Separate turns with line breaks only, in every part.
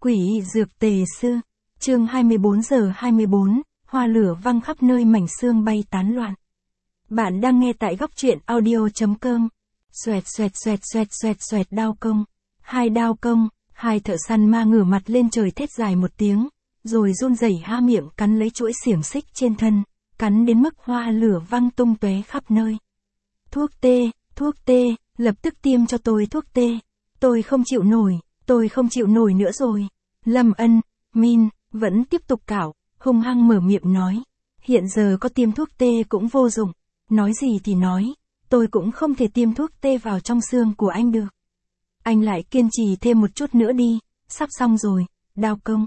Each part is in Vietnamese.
Quỷ dược tề sư, chương 24:24, hoa lửa văng khắp nơi, mảnh xương bay tán loạn. Bạn đang nghe tại góc truyện audio.com. Xoẹt xoẹt xoẹt xoẹt xoẹt xoẹt, đao công. Đao công, hai thợ săn ma ngửa mặt lên trời thét dài một tiếng, rồi run rẩy há miệng cắn lấy chuỗi xiềng xích trên thân, cắn đến mức hoa lửa văng tung tóe khắp nơi. Thuốc tê, lập tức tiêm cho tôi thuốc tê. Tôi không chịu nổi nữa rồi. Lâm Ân, Min, vẫn tiếp tục cạo, hung hăng mở miệng nói. Hiện giờ có tiêm thuốc tê cũng vô dụng. Nói gì thì nói, tôi cũng không thể tiêm thuốc tê vào trong xương của anh được. Anh lại kiên trì thêm một chút nữa đi, sắp xong rồi, đao công.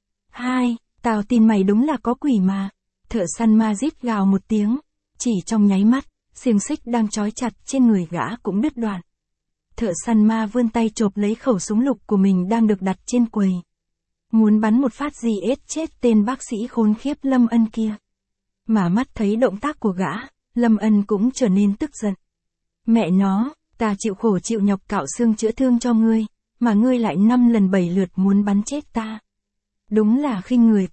Tao tin mày đúng là có quỷ mà. Thợ săn ma rít gào một tiếng, chỉ trong nháy mắt, xiềng xích đang trói chặt trên người gã cũng đứt đoạn. Thợ săn ma vươn tay chộp lấy khẩu súng lục của mình đang được đặt trên quầy. Muốn bắn một phát gì chết tên bác sĩ khốn khiếp Lâm Ân kia. Mà mắt thấy động tác của gã, Lâm Ân cũng trở nên tức giận. Mẹ nó, ta chịu khổ chịu nhọc cạo xương chữa thương cho ngươi, mà ngươi lại 5 lần 7 lượt muốn bắn chết ta. Đúng là khinh người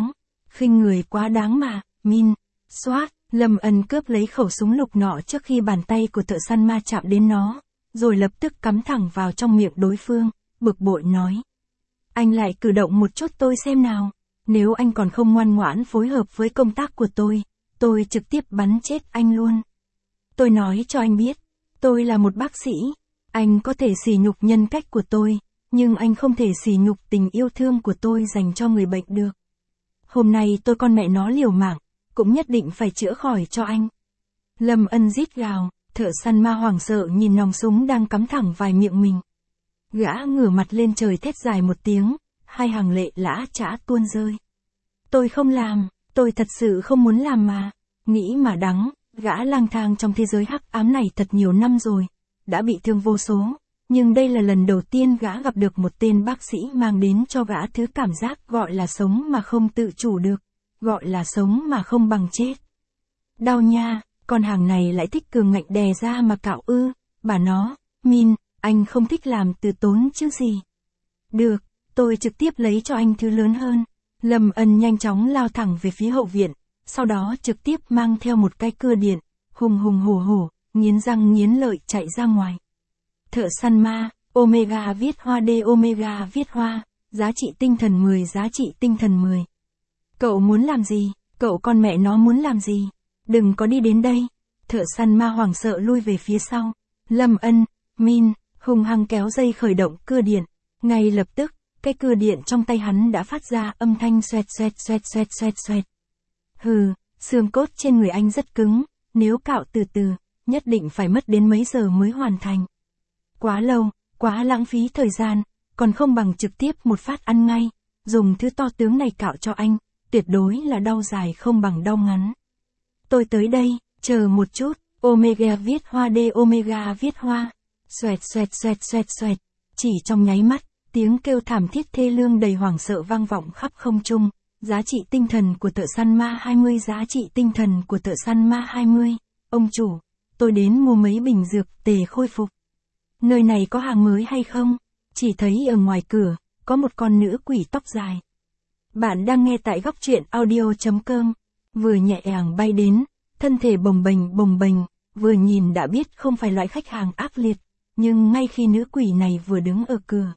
quá đáng mà. Min, xoát, Lâm Ân cướp lấy khẩu súng lục nọ trước khi bàn tay của thợ săn ma chạm đến nó, rồi lập tức cắm thẳng vào trong miệng đối phương, bực bội nói. Anh lại cử động một chút tôi xem nào, nếu anh còn không ngoan ngoãn phối hợp với công tác của tôi trực tiếp bắn chết anh luôn. Tôi nói cho anh biết, tôi là một bác sĩ, anh có thể sỉ nhục nhân cách của tôi, nhưng anh không thể sỉ nhục tình yêu thương của tôi dành cho người bệnh được. Hôm nay tôi con mẹ nó liều mạng, cũng nhất định phải chữa khỏi cho anh. Lâm Ân rít gào, thợ săn ma hoảng sợ nhìn nòng súng đang cắm thẳng vào miệng mình. Gã ngửa mặt lên trời thét dài một tiếng, hai hàng lệ lã chã tuôn rơi. Tôi không làm, tôi thật sự không muốn làm mà. Nghĩ mà đắng, gã lang thang trong thế giới hắc ám này thật nhiều năm rồi, đã bị thương vô số, nhưng đây là lần đầu tiên gã gặp được một tên bác sĩ mang đến cho gã thứ cảm giác gọi là sống mà không tự chủ được, gọi là sống mà không bằng chết. Đau nha, con hàng này lại thích cường ngạnh đè ra mà cạo ư, bà nó. Min, anh không thích làm từ tốn chứ gì. Được, tôi trực tiếp lấy cho anh thứ lớn hơn. Lâm Ân nhanh chóng lao thẳng về phía hậu viện, sau đó trực tiếp mang theo một cái cưa điện, hùng hổ, nghiến răng nghiến lợi chạy ra ngoài. Thợ săn ma, Omega viết hoa D Omega viết hoa, giá trị tinh thần 10 giá trị tinh thần 10. Cậu muốn làm gì? Cậu con mẹ nó muốn làm gì? Đừng có đi đến đây. Thợ săn ma hoảng sợ lui về phía sau. Lâm Ân, Min, hung hăng kéo dây khởi động cưa điện. Ngay lập tức, cái cưa điện trong tay hắn đã phát ra âm thanh xoẹt xoẹt xoẹt xoẹt xoẹt xoẹt. Hừ, xương cốt trên người anh rất cứng, nếu cạo từ từ, nhất định phải mất đến mấy giờ mới hoàn thành. Quá lâu, quá lãng phí thời gian, còn không bằng trực tiếp một phát ăn ngay, dùng thứ to tướng này cạo cho anh, tuyệt đối là đau dài không bằng đau ngắn. Tôi tới đây, chờ một chút, Omega viết hoa D Omega viết hoa, xoẹt xoẹt xoẹt xoẹt xoẹt, chỉ trong nháy mắt, tiếng kêu thảm thiết thê lương đầy hoảng sợ vang vọng khắp không trung. Giá trị tinh thần của thợ săn ma 20 giá trị tinh thần của thợ săn ma 20, ông chủ, tôi đến mua mấy bình dược tề khôi phục. Nơi này có hàng mới hay không? Chỉ thấy ở ngoài cửa, có một con nữ quỷ tóc dài. Bạn đang nghe tại góc truyện audio.com, vừa nhẹ nhàng bay đến, thân thể bồng bềnh, vừa nhìn đã biết không phải loại khách hàng ác liệt, nhưng ngay khi nữ quỷ này vừa đứng ở cửa.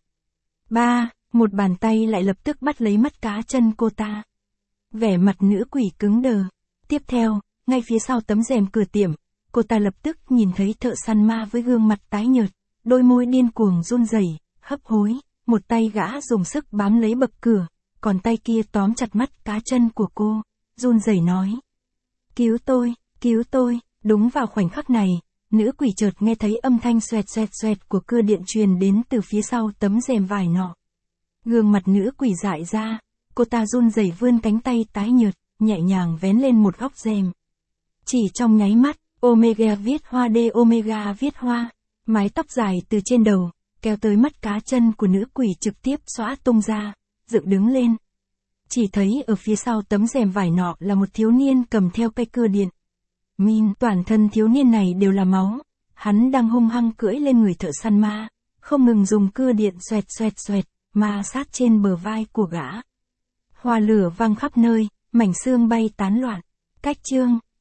Một bàn tay lại lập tức bắt lấy mắt cá chân cô ta. Vẻ mặt nữ quỷ cứng đờ. Tiếp theo, ngay phía sau tấm rèm cửa tiệm, cô ta lập tức nhìn thấy thợ săn ma với gương mặt tái nhợt, đôi môi điên cuồng run rẩy, hấp hối, một tay gã dùng sức bám lấy bậc cửa, còn tay kia tóm chặt mắt cá chân của cô, run rẩy nói. Cứu tôi. Đúng vào khoảnh khắc này, nữ quỷ chợt nghe thấy âm thanh xoẹt xoẹt xoẹt của cưa điện truyền đến từ phía sau tấm rèm vải nọ. Gương mặt nữ quỷ dại ra, cô ta run rẩy vươn cánh tay tái nhợt, nhẹ nhàng vén lên một góc rèm. Chỉ trong nháy mắt, Omega viết hoa D Omega viết hoa, mái tóc dài từ trên đầu, kéo tới mắt cá chân của nữ quỷ trực tiếp xõa tung ra, dựng đứng lên. Chỉ thấy ở phía sau tấm rèm vải nọ là một thiếu niên cầm theo cây cưa điện. Min, toàn thân thiếu niên này đều là máu, hắn đang hung hăng cưỡi lên người thợ săn ma, không ngừng dùng cưa điện xoẹt xoẹt xoẹt, ma sát trên bờ vai của gã. Hoa lửa văng khắp nơi, mảnh xương bay tán loạn. Cách chương